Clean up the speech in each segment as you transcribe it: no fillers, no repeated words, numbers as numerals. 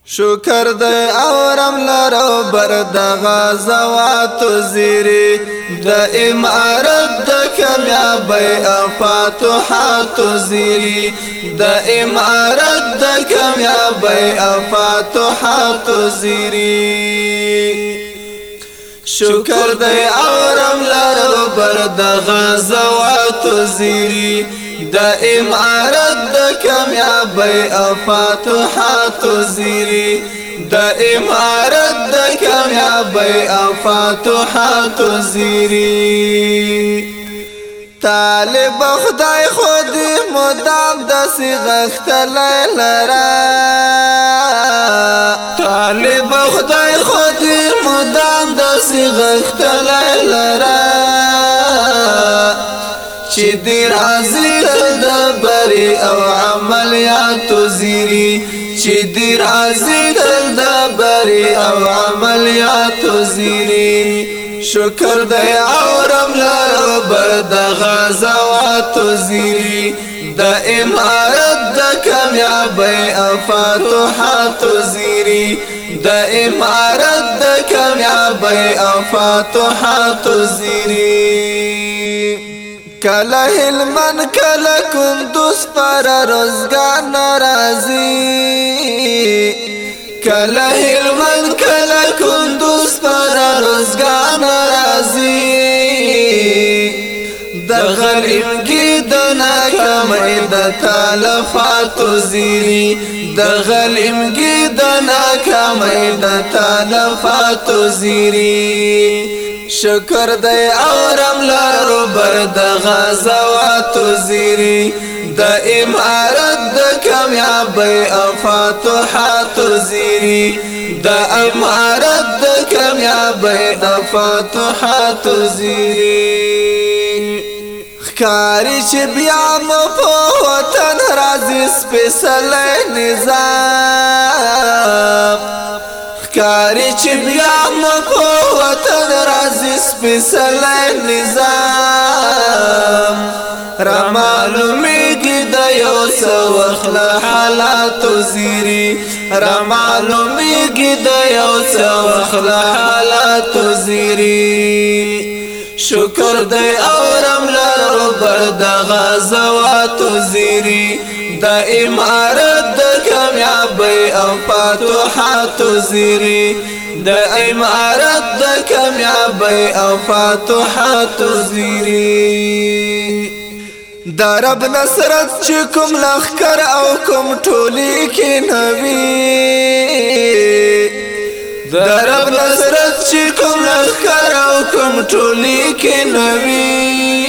شکر دے اورم لرو بر د غزوات زیری د امارت د کامیابی او فتوحات زیری د امارت د کامیابی او فتوحات زیری شکر دے اورم لرو بر د غزوات زیری د امارت د کامیابی او فتوحات زیری د امارت د کامیابی او فتوحات زیری طالب خدای خود مدام دسی غختلی لرا طالب خدای خود مدام دسی غختلی لرا چی دی راضی د بری او عملیات زیری چی دی راضی د بری او عملیات زیری شکر دی اورم لرو بر د غزوات زیری د امارت د کامیابی او فتوحات زیری د امارت د کامیابی او فتوحات زیری کله هلمن کله کندوز پر روزگار ناراضی کله هلمن کله کندوز پر روزگار ناراضی د غریبی د ناکامی د تلفات زیری د غریبی د ناکامی د تلفات زیری شکر دی اورم لرو بر د غزوات زیری د امارت د کامیابی او فتوحات زیری د امارت د کامیابی او فتوحات زیری خکاری چی بیا مو په وطن راځي سپیڅلی نظام خکاری چی بیا مو په وطن راځي سپیڅلی نظام را معلومیږي د یو څه وخت له حالاتو زیری را معلومیږي د یو څه وخت له حالاتو زیری شکر دی اورم لرو بر د غزوات زیری د امارت د کامیابی او فتوحات زیری د امارت د کامیابی او فتوحات زیری د رب نصرت چې کوم لخر او کوم ټولی کې نوی د رب نصرت چې کوم لخر او کوم ټولی کې نوی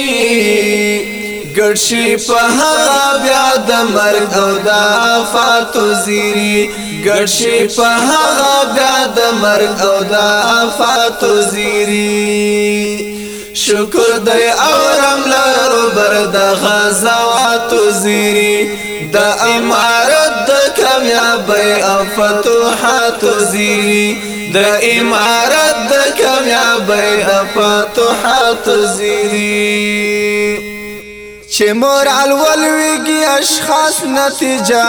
ګرشي په هغه بیا د مرګ او د آفات زیری ګرشي په هغه بیا د مرګ او د آفات زیری شکر دی اورم لرو بر د غزوات زیری د امارت د کامیابی او فتوحات زیری د امارت د کامیابی او فتوحات زیری چه مورال ولویگی اشخاص نتیجه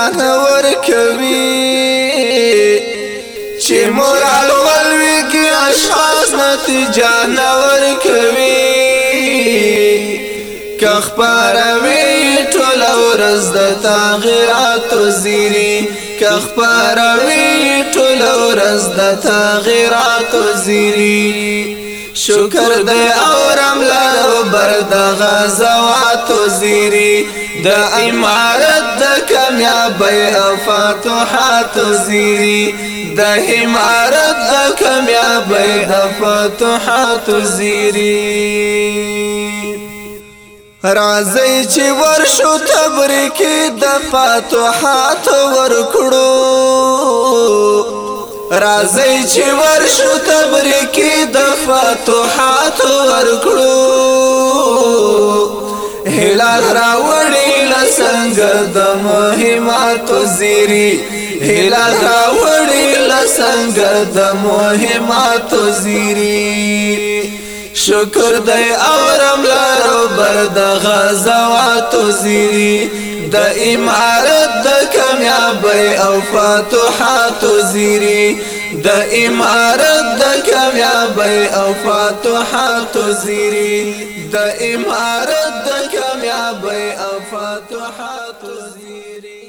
ورکوی چه مورال ولویگی اشخاص نتیجه ورکوی که خپاروی ټول ورځ د تغییرات زیری که خپاروی ټول ورځ د تغییرات زیری شکر دی اورم لرو بر د غزوات زیری د امارت د کامیابی او فتوحات زیری د امارت د کامیابی او فتوحات زیری راځي چې ورشو تبریکی د فتوحات ورکړو راځي چې ورشو تبریکی د فتوحات ورکړو هلال راوړي لسنګ د مهمات زیری هلال راوړي لسنګ د مهمات زیری شکر دی اورم لارو بر د غزواتو زیری د امارت د کامیابی او فتوحاتو زیری د امارت د کامیابی او فتوحاتو زیری د امارت د کامیابی او فتوحاتو زیری